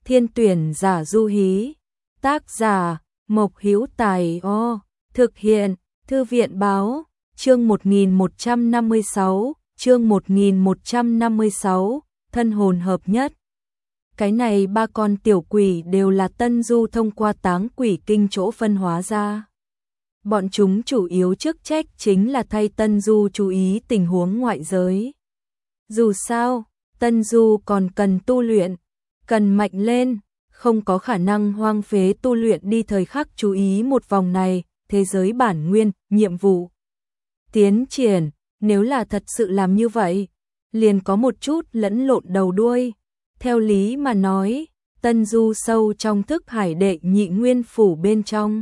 Thiên tuyển giả du hí. Tác giả Mộc Hữu Tài. Thực hiện Thư viện báo. Chương 1156, chương 1156, thân hồn hợp nhất. Cái này ba con tiểu quỷ đều là Tân Du thông qua táng quỷ kinh chỗ phân hóa ra. Bọn chúng chủ yếu chức trách chính là thay Tân Du chú ý tình huống ngoại giới. Dù sao, Tân Du còn cần tu luyện, cần mạnh lên, không có khả năng hoang phế tu luyện đi thời khắc chú ý một vòng này, thế giới bản nguyên, nhiệm vụ. Tiến triển, nếu là thật sự làm như vậy, liền có một chút lẫn lộn đầu đuôi. Theo lý mà nói, Tân Du sâu trong thức hải đệ nhị nguyên phủ bên trong.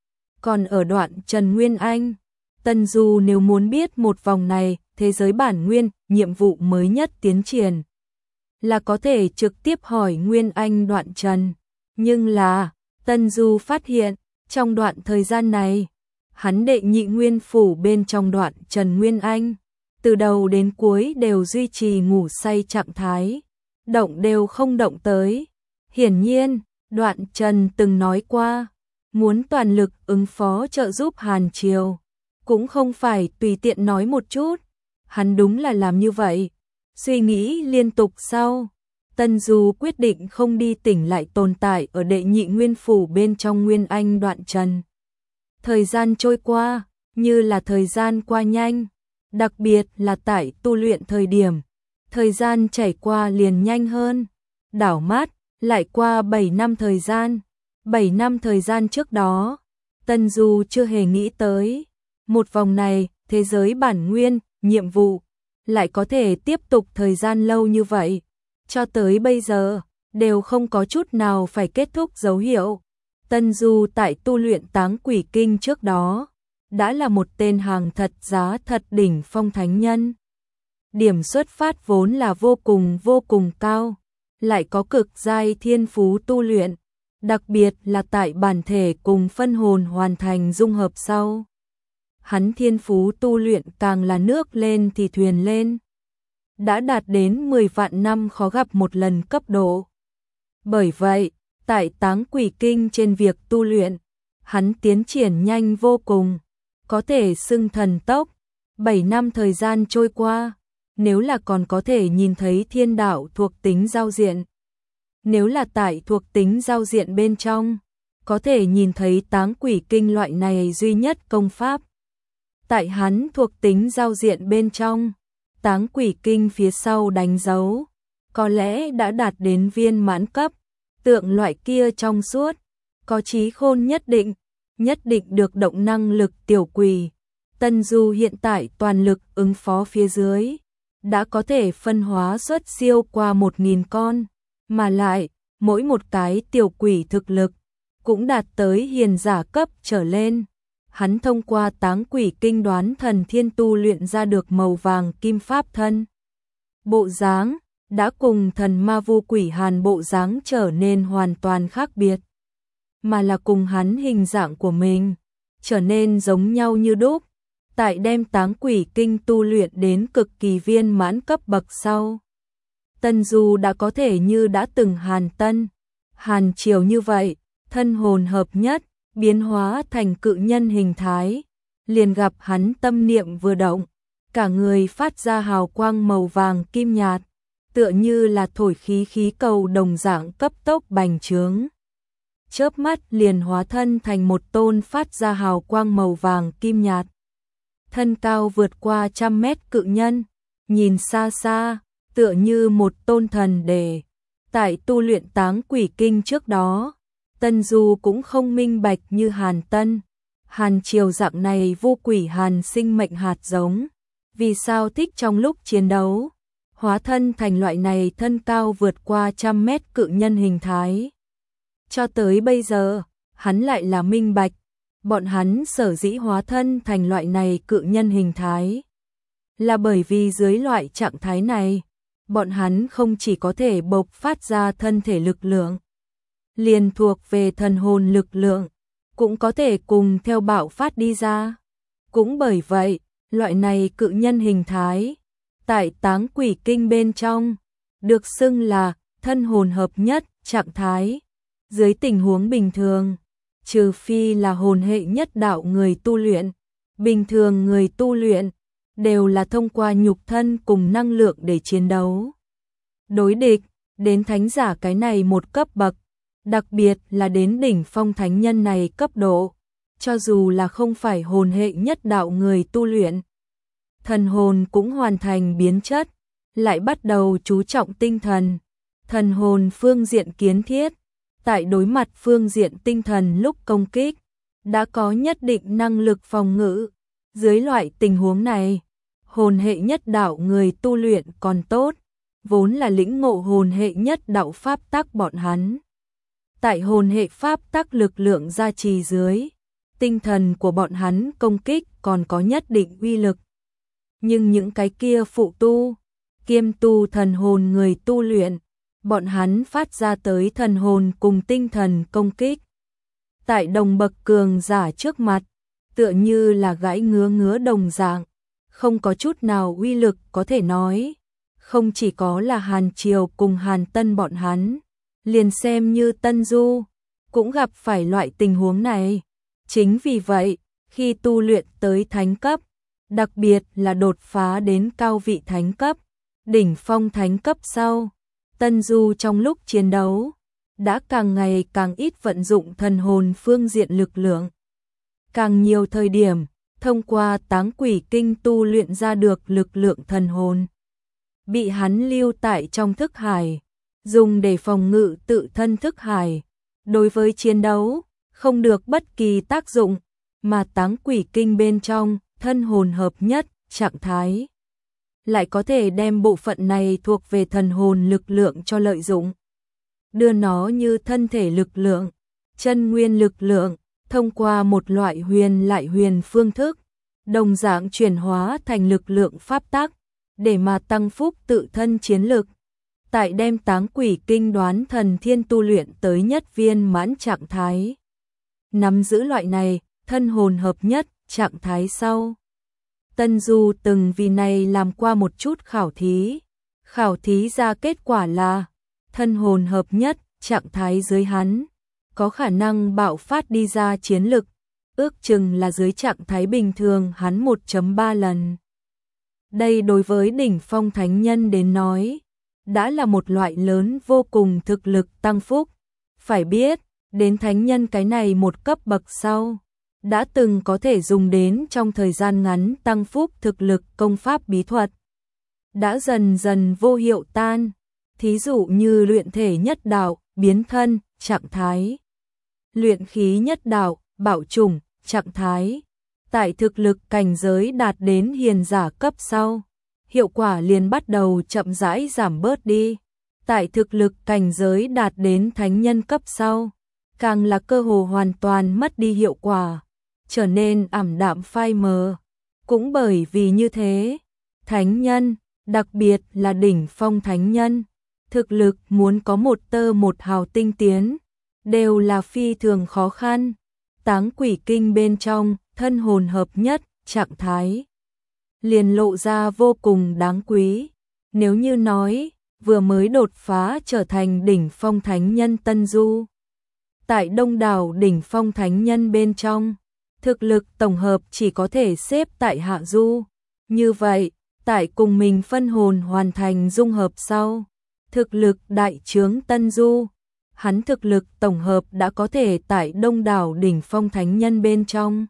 Còn ở đoạn Trần Nguyên Anh, Tân Du nếu muốn biết một vòng này, thế giới bản nguyên, nhiệm vụ mới nhất tiến triển, là có thể trực tiếp hỏi Nguyên Anh đoạn Trần. Nhưng là, Tân Du phát hiện, trong đoạn thời gian này, hắn đệ nhị nguyên phủ bên trong đoạn Trần Nguyên Anh, từ đầu đến cuối đều duy trì ngủ say trạng thái, động đều không động tới. Hiển nhiên, đoạn Trần từng nói qua, muốn toàn lực ứng phó trợ giúp Hàn Triều, cũng không phải tùy tiện nói một chút, hắn đúng là làm như vậy. Suy nghĩ liên tục sau, Tân Du quyết định không đi tỉnh lại tồn tại ở đệ nhị nguyên phủ bên trong Nguyên Anh đoạn Trần. Thời gian trôi qua, như là thời gian qua nhanh, đặc biệt là tại tu luyện thời điểm, thời gian chảy qua liền nhanh hơn. Đảo mắt, lại qua 7 năm thời gian. 7 năm thời gian trước đó, Tân Du chưa hề nghĩ tới, một vòng này, thế giới bản nguyên, nhiệm vụ, lại có thể tiếp tục thời gian lâu như vậy. Cho tới bây giờ, đều không có chút nào phải kết thúc dấu hiệu. Tân Du tại tu luyện táng quỷ kinh trước đó, đã là một tên hàng thật giá thật đỉnh phong thánh nhân. Điểm xuất phát vốn là vô cùng cao, lại có cực giai thiên phú tu luyện, đặc biệt là tại bản thể cùng phân hồn hoàn thành dung hợp sau. Hắn thiên phú tu luyện càng là nước lên thì thuyền lên, đã đạt đến 10 vạn năm khó gặp một lần cấp độ. Bởi vậy, tại táng quỷ kinh trên việc tu luyện, hắn tiến triển nhanh vô cùng, có thể xưng thần tốc. 7 năm thời gian trôi qua, nếu là còn có thể nhìn thấy thiên đạo thuộc tính giao diện, nếu là tại thuộc tính giao diện bên trong, có thể nhìn thấy táng quỷ kinh loại này duy nhất công pháp. Tại hắn thuộc tính giao diện bên trong, táng quỷ kinh phía sau đánh dấu, có lẽ đã đạt đến viên mãn cấp, tượng loại kia trong suốt, có trí khôn nhất định được động năng lực tiểu quỷ. Tân Du hiện tại toàn lực ứng phó phía dưới, đã có thể phân hóa xuất siêu qua 1000 con, mà lại, mỗi một cái tiểu quỷ thực lực, cũng đạt tới hiền giả cấp trở lên. Hắn thông qua táng quỷ kinh đoán thần thiên tu luyện ra được màu vàng kim pháp thân. Bộ dáng, đã cùng thần ma vu quỷ Hàn bộ dáng trở nên hoàn toàn khác biệt, mà là cùng hắn hình dạng của mình, trở nên giống nhau như đúc. Tại đem táng quỷ kinh tu luyện đến cực kỳ viên mãn cấp bậc sau, Tân Du đã có thể như đã từng Hàn Tân, Hàn Triều như vậy, thân hồn hợp nhất, biến hóa thành cự nhân hình thái. Liền gặp hắn tâm niệm vừa động, cả người phát ra hào quang màu vàng kim nhạt, tựa như là thổi khí cầu đồng dạng cấp tốc bành trướng. Chớp mắt liền hóa thân thành một tôn phát ra hào quang màu vàng kim nhạt, thân cao vượt qua 100 mét cự nhân, nhìn xa xa, tựa như một tôn thần đề. Tại tu luyện táng quỷ kinh trước đó, Tân Du cũng không minh bạch như Hàn Tân, Hàn Triều dạng này vô quỷ hàn sinh mệnh hạt giống, vì sao thích trong lúc chiến đấu, hóa thân thành loại này thân cao vượt qua 100 mét cự nhân hình thái. Cho tới bây giờ, hắn lại là minh bạch, bọn hắn sở dĩ hóa thân thành loại này cự nhân hình thái, là bởi vì dưới loại trạng thái này, bọn hắn không chỉ có thể bộc phát ra thân thể lực lượng, liền thuộc về thần hồn lực lượng, cũng có thể cùng theo bạo phát đi ra. Cũng bởi vậy, loại này cự nhân hình thái, tại táng quỷ kinh bên trong, được xưng là thân hồn hợp nhất, trạng thái. Dưới tình huống bình thường, trừ phi là hồn hệ nhất đạo người tu luyện, bình thường người tu luyện đều là thông qua nhục thân cùng năng lượng để chiến đấu. Đối địch, đến thánh giả cái này một cấp bậc, đặc biệt là đến đỉnh phong thánh nhân này cấp độ, cho dù là không phải hồn hệ nhất đạo người tu luyện, thần hồn cũng hoàn thành biến chất, lại bắt đầu chú trọng tinh thần, thần hồn phương diện kiến thiết, tại đối mặt phương diện tinh thần lúc công kích, đã có nhất định năng lực phòng ngự. Dưới loại tình huống này, hồn hệ nhất đạo người tu luyện còn tốt, vốn là lĩnh ngộ hồn hệ nhất đạo pháp tắc bọn hắn. Tại hồn hệ pháp tắc lực lượng gia trì dưới, tinh thần của bọn hắn công kích còn có nhất định uy lực. Nhưng những cái kia phụ tu, kiêm tu thần hồn người tu luyện, bọn hắn phát ra tới thần hồn cùng tinh thần công kích. Tại đồng bậc cường giả trước mặt, tựa như là gãi ngứa đồng dạng, không có chút nào uy lực có thể nói. Không chỉ có là Hàn Triều cùng Hàn Tân bọn hắn, liền xem như Tân Du, cũng gặp phải loại tình huống này. Chính vì vậy, khi tu luyện tới thánh cấp, đặc biệt là đột phá đến cao vị thánh cấp, đỉnh phong thánh cấp sau, Tân Du trong lúc chiến đấu, đã càng ngày càng ít vận dụng thần hồn phương diện lực lượng. Càng nhiều thời điểm, thông qua táng quỷ kinh tu luyện ra được lực lượng thần hồn, bị hắn lưu tại trong thức hải, dùng để phòng ngự tự thân thức hải. Đối với chiến đấu, không được bất kỳ tác dụng, mà táng quỷ kinh bên trong, thân hồn hợp nhất, trạng thái. Lại có thể đem bộ phận này thuộc về thần hồn lực lượng cho lợi dụng. Đưa nó như thân thể lực lượng, chân nguyên lực lượng, thông qua một loại huyền lại huyền phương thức, đồng dạng chuyển hóa thành lực lượng pháp tắc, để mà tăng phúc tự thân chiến lực. Tại đem táng quỷ kinh đoán thần thiên tu luyện tới nhất viên mãn trạng thái. Nắm giữ loại này, thân hồn hợp nhất, trạng thái sau. Tân Du từng vì này làm qua một chút khảo thí. Khảo thí ra kết quả là, thân hồn hợp nhất, trạng thái dưới hắn, có khả năng bạo phát đi ra chiến lực, ước chừng là dưới trạng thái bình thường hắn 1.3 lần. Đây đối với đỉnh phong thánh nhân đến nói, đã là một loại lớn vô cùng thực lực tăng phúc. Phải biết, đến thánh nhân cái này một cấp bậc sau, đã từng có thể dùng đến trong thời gian ngắn tăng phúc thực lực công pháp bí thuật. Đã dần dần vô hiệu tan, thí dụ như luyện thể nhất đạo, biến thân, trạng thái. Luyện khí nhất đạo, bạo chủng, trạng thái. Tại thực lực cảnh giới đạt đến hiền giả cấp sau, hiệu quả liền bắt đầu chậm rãi giảm bớt đi. Tại thực lực cảnh giới đạt đến thánh nhân cấp sau, càng là cơ hồ hoàn toàn mất đi hiệu quả, trở nên ảm đạm phai mờ. Cũng bởi vì như thế, thánh nhân, đặc biệt là đỉnh phong thánh nhân, thực lực muốn có một tơ một hào tinh tiến, đều là phi thường khó khăn. Táng quỷ kinh bên trong, thân hồn hợp nhất, trạng thái liền lộ ra vô cùng đáng quý. Nếu như nói, vừa mới đột phá trở thành đỉnh phong thánh nhân Tân Du, tại đông đảo đỉnh phong thánh nhân bên trong, thực lực tổng hợp chỉ có thể xếp tại hạ du. Như vậy, tại cùng mình phân hồn hoàn thành dung hợp sau, thực lực đại trướng Tân Du, hắn thực lực tổng hợp đã có thể tại đông đảo đỉnh phong thánh nhân bên trong,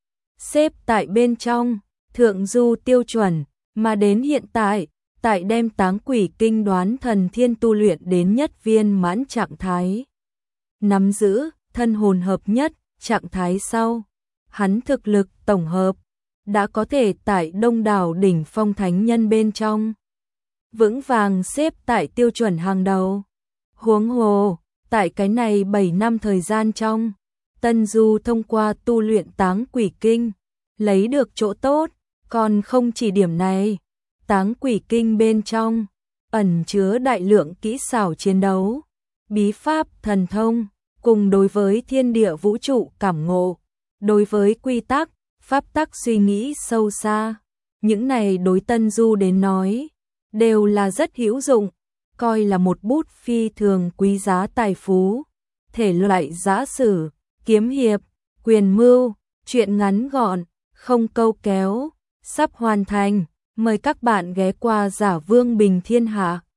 xếp tại bên trong thượng du tiêu chuẩn. Mà đến hiện tại, tại đem táng quỷ kinh đoán thần thiên tu luyện đến nhất viên mãn trạng thái, nắm giữ thân hồn hợp nhất trạng thái sau, hắn thực lực tổng hợp đã có thể tại đông đảo đỉnh phong thánh nhân bên trong vững vàng xếp tại tiêu chuẩn hàng đầu. Huống hồ, tại cái này 7 năm thời gian trong, Tân Du thông qua tu luyện táng quỷ kinh, lấy được chỗ tốt, còn không chỉ điểm này. Táng quỷ kinh bên trong ẩn chứa đại lượng kỹ xảo chiến đấu, bí pháp thần thông, cùng đối với thiên địa vũ trụ cảm ngộ, đối với quy tắc, pháp tắc suy nghĩ sâu xa. Những này đối Tân Du đến nói, đều là rất hữu dụng. coi là một bút phi thường quý giá tài phú. Thể loại giã sử, kiếm hiệp, quyền mưu, truyện ngắn gọn, không câu kéo, sắp hoàn thành. Mời các bạn ghé qua Giả Vương Bình Thiên Hạ.